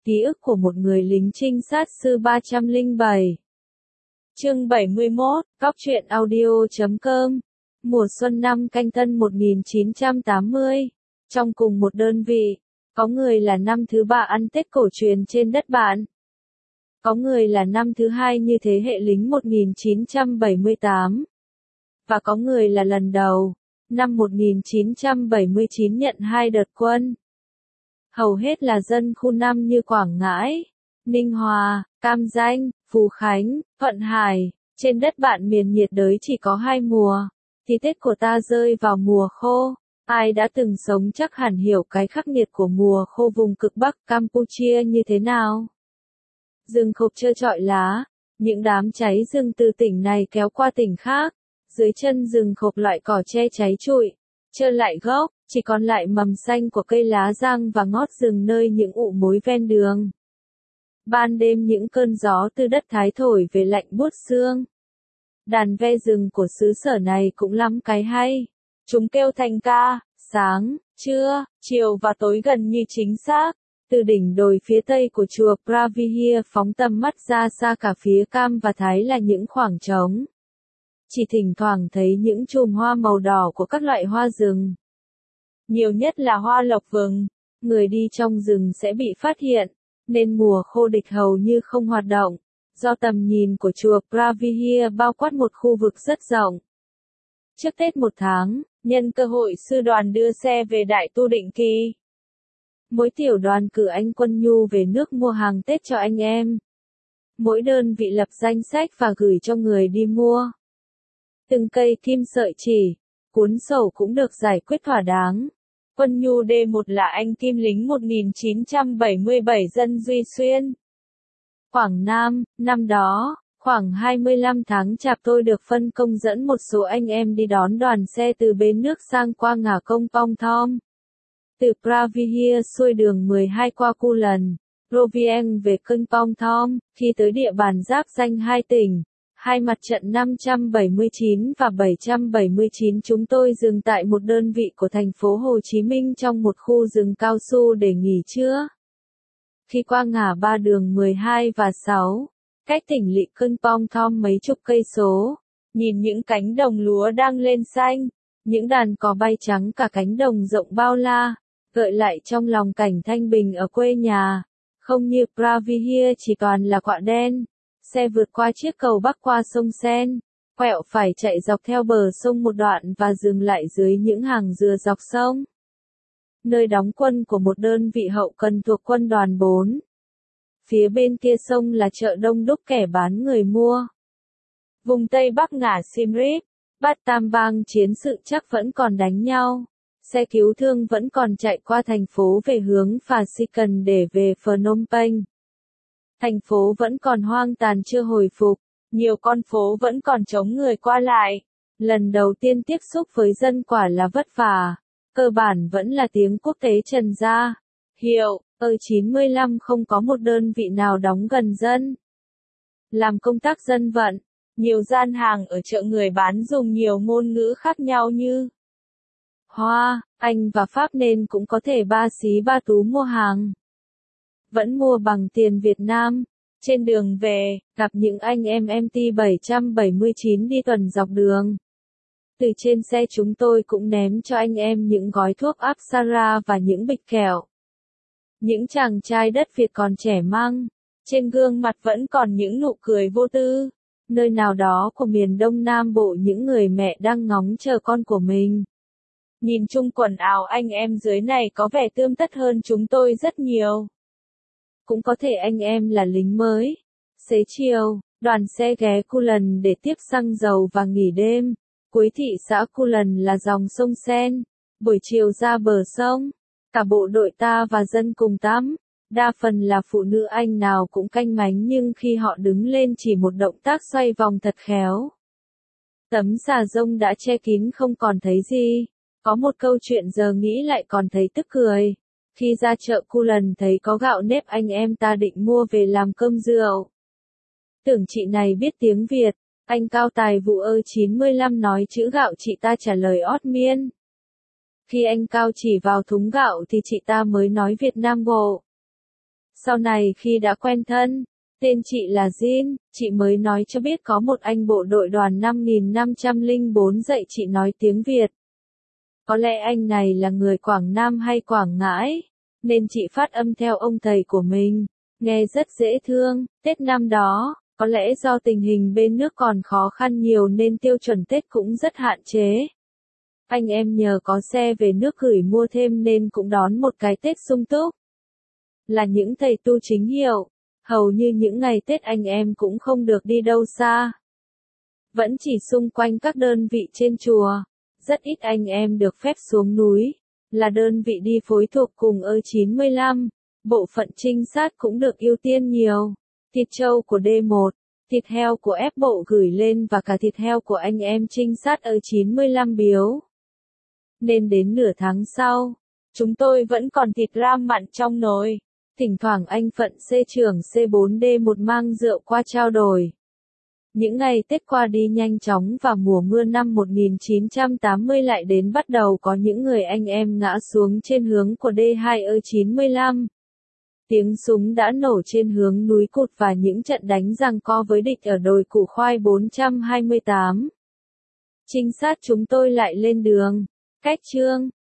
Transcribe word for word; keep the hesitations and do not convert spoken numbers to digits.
Ký ức của một người lính trinh sát sư ba trăm lẻ bảy. Chương bảy mươi mốt, Cóc truyện audio chấm com. Mùa xuân năm Canh Tân một nghìn chín trăm tám mươi. Trong cùng một đơn vị, có người là năm thứ ba ăn Tết cổ truyền trên đất bạn. Có người là năm thứ hai như thế hệ lính một nghìn chín trăm bảy mươi tám. Và có người là lần đầu, năm một nghìn chín trăm bảy mươi chín nhận hai đợt quân. Hầu hết là dân khu năm như Quảng Ngãi, Ninh Hòa, Cam Ranh, Phú Khánh, Thuận Hải. Trên đất bạn miền nhiệt đới chỉ có hai mùa, thì Tết của ta rơi vào mùa khô. Ai đã từng sống chắc hẳn hiểu cái khắc nghiệt của mùa khô vùng cực Bắc Campuchia như thế nào. Rừng khộp trơ trọi lá, những đám cháy rừng từ tỉnh này kéo qua tỉnh khác. Dưới chân rừng khộp loại cỏ che cháy trụi, trơ lại gốc, chỉ còn lại mầm xanh của cây lá giang và ngót rừng nơi những ụ mối ven đường. Ban đêm những cơn gió từ đất Thái thổi về lạnh buốt xương. Đàn ve rừng của xứ sở này cũng lắm cái hay. Chúng kêu thành ca, sáng, trưa, chiều và tối gần như chính xác. Từ đỉnh đồi phía tây của chùa Pravihir phóng tầm mắt ra xa cả phía Cam và Thái là những khoảng trống. Chỉ thỉnh thoảng thấy những chùm hoa màu đỏ của các loại hoa rừng. Nhiều nhất là hoa lộc vừng. Người đi trong rừng sẽ bị phát hiện, nên mùa khô địch hầu như không hoạt động, do tầm nhìn của chùa Pravihir bao quát một khu vực rất rộng. Trước Tết một tháng, nhân cơ hội sư đoàn đưa xe về Đại Tu Định Kỳ. Mỗi tiểu đoàn cử anh Quân Nhu về nước mua hàng Tết cho anh em. Mỗi đơn vị lập danh sách và gửi cho người đi mua. Từng cây kim sợi chỉ, cuốn sổ cũng được giải quyết thỏa đáng. Quân Nhu D một là anh Kim lính một nghìn chín trăm bảy mươi bảy dân Duy Xuyên, Quảng Nam. Năm đó, khoảng hai mươi lăm tháng Chạp tôi được phân công dẫn một số anh em đi đón đoàn xe từ bến nước sang qua ngã Công Pong Thom. Từ Pravihir xuôi đường mười hai qua Kulan, Rovieng về Công Pong Thom. Khi tới địa bàn giáp ranh hai tỉnh, hai mặt trận năm trăm bảy mươi chín và bảy trăm bảy mươi chín, chúng tôi dừng tại một đơn vị của thành phố Hồ Chí Minh trong một khu rừng cao su để nghỉ trưa. Khi qua ngã ba đường mười hai và sáu, cách tỉnh lỵ Công Pong Thom mấy chục cây số, nhìn những cánh đồng lúa đang lên xanh, những đàn cò bay trắng cả cánh đồng rộng bao la, gợi lại trong lòng cảnh thanh bình ở quê nhà. Không như Pravihir chỉ toàn là quạ đen. Xe vượt qua chiếc cầu bắc qua sông Sen, quẹo phải chạy dọc theo bờ sông một đoạn và dừng lại dưới những hàng dừa dọc sông. Nơi đóng quân của một đơn vị hậu cần thuộc quân đoàn bốn. Phía bên kia sông là chợ đông đúc kẻ bán người mua. Vùng Tây Bắc ngã Siem Reap, Bat Tam Bang chiến sự chắc vẫn còn đánh nhau. Xe cứu thương vẫn còn chạy qua thành phố về hướng Phà Sikan để về Phnom Penh. Thành phố vẫn còn hoang tàn chưa hồi phục, nhiều con phố vẫn còn trống người qua lại. Lần đầu tiên tiếp xúc với dân quả là vất vả, cơ bản vẫn là tiếng quốc tế trần ra. Hiệu, ở chín mươi lăm không có một đơn vị nào đóng gần dân. Làm công tác dân vận, nhiều gian hàng ở chợ người bán dùng nhiều ngôn ngữ khác nhau như Hoa, Anh và Pháp nên cũng có thể ba xí ba tú mua hàng. Vẫn mua bằng tiền Việt Nam. Trên đường về, gặp những anh em em tê bảy trăm bảy mươi chín đi tuần dọc đường. Từ trên xe chúng tôi cũng ném cho anh em những gói thuốc Apsara và những bịch kẹo. Những chàng trai đất Việt còn trẻ măng, trên gương mặt vẫn còn những nụ cười vô tư. Nơi nào đó của miền Đông Nam Bộ những người mẹ đang ngóng chờ con của mình. Nhìn chung quần áo anh em dưới này có vẻ tươm tất hơn chúng tôi rất nhiều. Cũng có thể anh em là lính mới. Xế chiều, đoàn xe ghé Kulan để tiếp xăng dầu và nghỉ đêm. Cuối thị xã Kulan là dòng sông Sen. Buổi chiều ra bờ sông, cả bộ đội ta và dân cùng tắm. Đa phần là phụ nữ, anh nào cũng canh mánh, nhưng khi họ đứng lên chỉ một động tác xoay vòng thật khéo. Tấm xà rông đã che kín không còn thấy gì. Có một câu chuyện giờ nghĩ lại còn thấy tức cười. Khi ra chợ Kulan thấy có gạo nếp, anh em ta định mua về làm cơm rượu. Tưởng chị này biết tiếng Việt, anh Cao Tài Vụ ơ chín mươi lăm nói chữ gạo, chị ta trả lời ót miên. Khi anh Cao chỉ vào thúng gạo thì chị ta mới nói Việt Nam Bộ. Sau này khi đã quen thân, tên chị là Jin, chị mới nói cho biết có một anh bộ đội đoàn năm nghìn năm trăm lẻ bốn dạy chị nói tiếng Việt. Có lẽ anh này là người Quảng Nam hay Quảng Ngãi, nên chị phát âm theo ông thầy của mình, nghe rất dễ thương. Tết năm đó, có lẽ do tình hình bên nước còn khó khăn nhiều nên tiêu chuẩn Tết cũng rất hạn chế. Anh em nhờ có xe về nước gửi mua thêm nên cũng đón một cái Tết sung túc. Là những thầy tu chính hiệu, hầu như những ngày Tết anh em cũng không được đi đâu xa. Vẫn chỉ xung quanh các đơn vị trên chùa, rất ít anh em được phép xuống núi, là đơn vị đi phối thuộc cùng ơ chín mươi lăm, bộ phận trinh sát cũng được ưu tiên nhiều. Thịt trâu của D một, thịt heo của F bộ gửi lên và cả thịt heo của anh em trinh sát ơ chín mươi lăm biếu. Nên đến nửa tháng sau, chúng tôi vẫn còn thịt ram mặn trong nồi. Thỉnh thoảng anh phận C trưởng C bốn D một mang rượu qua trao đổi. Những ngày Tết qua đi nhanh chóng và mùa mưa năm một nghìn chín trăm tám mươi lại đến, bắt đầu có những người anh em ngã xuống trên hướng của D hai ơ chín mươi lăm. Tiếng súng đã nổ trên hướng núi Cụt và những trận đánh giằng co với địch ở đồi Củ Khoai bốn trăm hai mươi tám. Trinh sát chúng tôi lại lên đường, cách Chương,